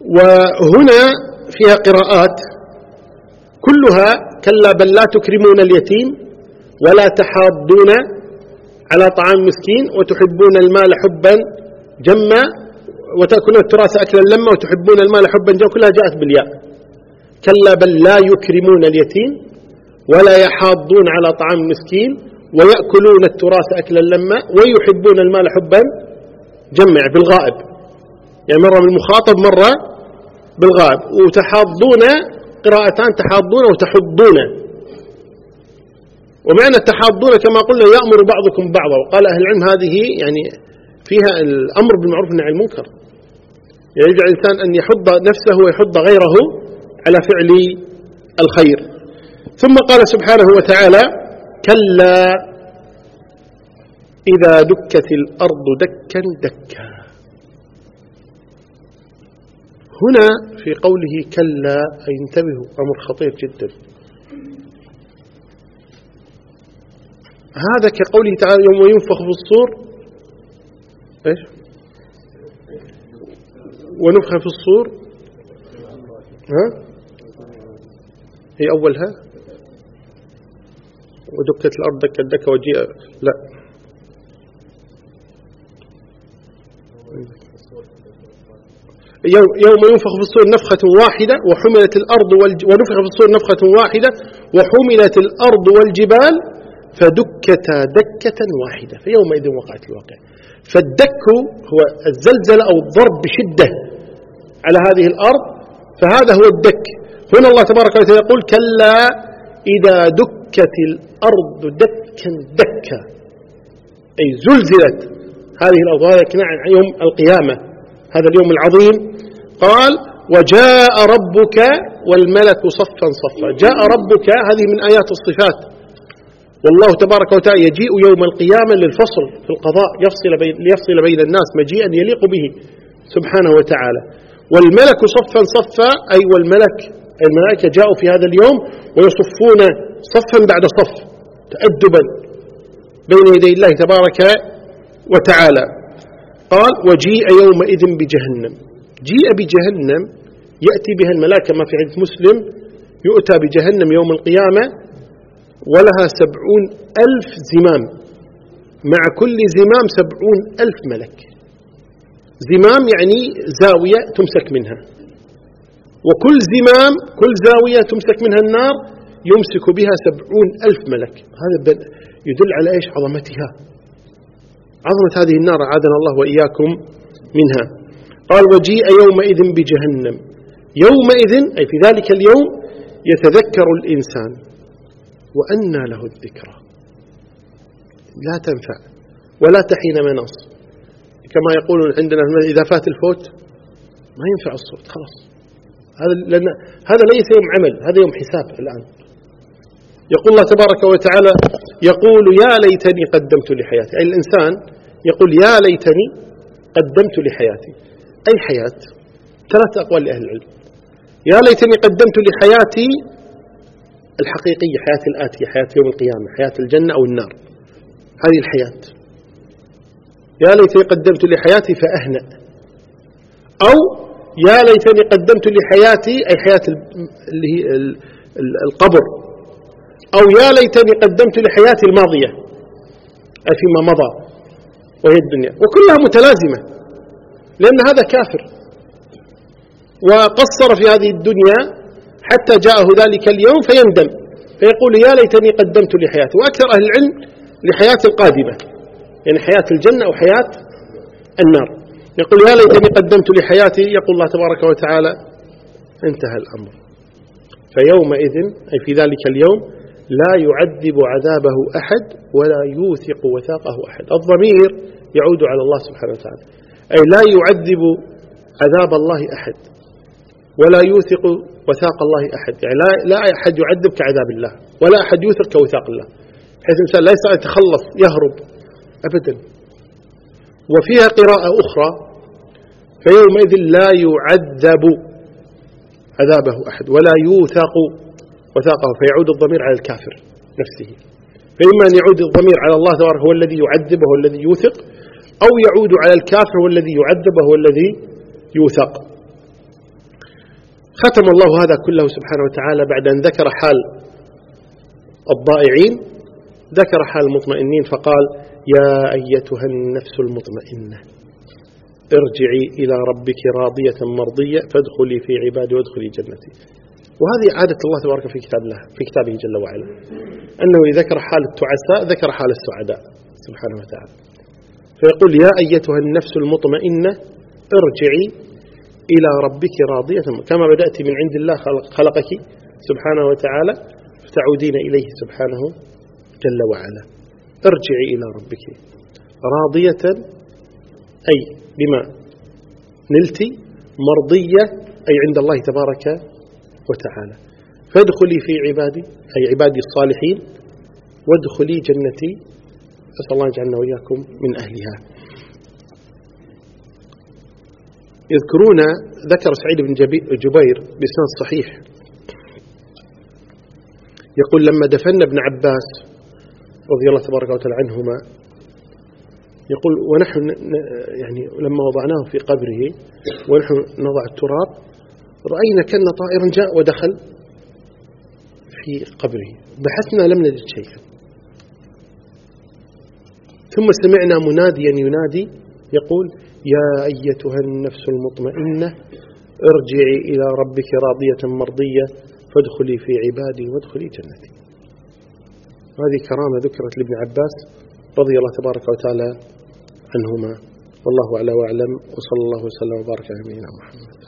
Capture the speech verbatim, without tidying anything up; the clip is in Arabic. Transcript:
وهنا فيها قراءات كلها كلا بل لا تكرمون اليتيم ولا تحاضون على طعام مسكين وتحبون المال حبا جما وتأكلون التراث أكلا لما وتحبون المال حبا جما، كلها جاءت بالياء. كلا بل لا يكرمون اليتيم ولا يحاضون على طعام مسكين ويأكلون التراث أكلا لما ويحبون المال حبا جمع بالغائب، يعني مرة بالمخاطب مرة بالغائب. وتحاضون قراءتان تحاضون وتحضون، ومعنى التحاضون كما قلنا يأمر بعضكم بعضا، وقال أهل العلم هذه يعني فيها الأمر بالمعروف والنهي عن المنكر، يعني يجب على الإنسان أن يحض نفسه ويحض غيره على فعل الخير. ثم قال سبحانه وتعالى كلا إذا دكت الأرض دكا دكا. هنا في قوله كلا انتبهوا، أمر خطير جدا. هذا كقوله تعالى يوم ينفخ في الصور إيش ونفخ في الصور، ها هي أولها ودكت الأرض دكا دكا وجيء، لا يوم ينفخ في الصور نفخة واحدة وحملت الأرض والج... ونفخ في الصور نفخة واحدة وحملت الأرض والجبال فدكتا دكة واحدة فيومئذ وقعت الواقع. فالدك هو الزلزلة أو الضرب بشدة على هذه الأرض، فهذا هو الدك. هنا الله تبارك وتعالى يقول كلا إذا دكت الأرض دكا دكا، أي زلزلت هذه الأرض. هذا كناية عن يوم القيامة، هذا اليوم العظيم. قال وجاء ربك والملك صفا صفا. جاء ربك هذه من آيات الصفات، والله تبارك وتعالى يجيء يوم القيامة للفصل في القضاء، يفصل بين ليفصل بين الناس مجيئا يليق به سبحانه وتعالى. والملك صفا صفا، أي والملك الملائكة جاءوا في هذا اليوم ويصفون صفا بعد صف تأدبا بين يدي الله تبارك وتعالى. قال وجيء يومئذ بجهنم. جيء بجهنم يأتي بها الملائكة ما في حديث مسلم، يؤتى بجهنم يوم القيامة ولها سبعون ألف زمام، مع كل زمام سبعون ألف ملك. زمام يعني زاوية تمسك منها، وكل زمام كل زاوية تمسك منها النار يمسك بها سبعون ألف ملك. هذا يدل على إيش؟ عظمتها، عظمة هذه النار، عادنا الله وإياكم منها. قال وجيء يومئذ بجهنم. يومئذ أي في ذلك اليوم يتذكر الإنسان وأنى له الذكرى، لا تنفع ولا تحين مناص، كما يقولون عندنا إذا فات الفوت ما ينفع الصوت خلاص. هذا لأن هذا ليس يوم عمل، هذا يوم حساب. الآن يقول الله تبارك وتعالى يقول يا ليتني قدمت لحياتي، أي الإنسان يقول يا ليتني قدمت لحياتي. أي حياة؟ ثلاث أقوال لأهل العلم. يا ليتني قدمت لحياتي الحقيقية، حياة الآتية، حياة يوم القيامة، حياة الجنة أو النار، هذه الحياة. يا ليتني قدمت لحياتي فأهنأ، أو يا ليتني قدمت لحياتي أي حياة اللي هي القبر، أو يا ليتني قدمت لحياتي الماضية أي فيما مضى وهي الدنيا. وكلها متلازمة، لأن هذا كافر وقصر في هذه الدنيا حتى جاءه ذلك اليوم فيندم فيقول يا ليتني قدمت لحياتي. وأكثر أهل العلم لحياة القادمة، يعني حياة الجنة أو حياة النار. يقول يا ليتني قدمت لحياتي، يقول الله تبارك وتعالى انتهى الأمر. فيومئذ أي في ذلك اليوم لا يعذب عذابه أحد ولا يوثق وثاقه أحد. الضمير يعود على الله سبحانه وتعالى، أي لا يعذب عذاب الله أحد ولا يوثق وثاق الله أحد، يعني لا, لا أحد يعذب كعذاب الله ولا أحد يوثق كوثاق الله، حيث الإنسان لا يستطيع يتخلص يهرب أبدا. وفيها قراءة أخرى فيومئذ لا يعذب عذابه أحد ولا يوثق وثاقه، فيعود الضمير على الكافر نفسه. فإما أن يعود الضمير على الله تبارك هو الذي يعذب وهو الذي يوثق، أو يعود على الكافر هو الذي يعذب وهو الذي يوثق. ختم الله هذا كله سبحانه وتعالى بعد أن ذكر حال الضائعين ذكر حال المطمئنين فقال: يا أيتها النفس المطمئنة ارجعي إلى ربك راضية مرضية فادخلي في عبادي وادخلي جنتي. وهذه عادة الله تبارك في كتاب الله في كتابه جل وعلا، أنه ذكر حال التعساء ذكر حال السعداء سبحانه وتعالى، فيقول: يا أيتها النفس المطمئنة ارجعي إلى ربك راضية كما بدأت من عند الله خلقك سبحانه وتعالى فتعودين إليه سبحانه جل وعلا. ارجعي إلى ربك راضية أي بما نلت، مرضية أي عند الله تبارك وتعالى، فادخلي في عبادي أي عبادي الصالحين وادخلي جنتي، أسأل الله يجعلنا وإياكم من أهلها. يذكرون ذكر سعيد بن جبير بإسناد صحيح يقول: لما دفن ابن عباس رضي الله تبارك وتعالى عنهما يقول: ونحن يعني لما وضعناه في قبره ونحن نضع التراب رأينا كأن طائرا جاء ودخل في قبره، بحثنا لم نجد شيئا، ثم سمعنا مناديا ينادي يقول: يا أيتها النفس المطمئنة ارجعي إلى ربك راضية مرضية فادخلي في عبادي وادخلي جنتي. هذه كرامة ذكرت لابن عباس رضي الله تبارك وتعالى عنهما، والله أعلى وأعلم، وصلى الله وسلم وبارك على نبينا محمد.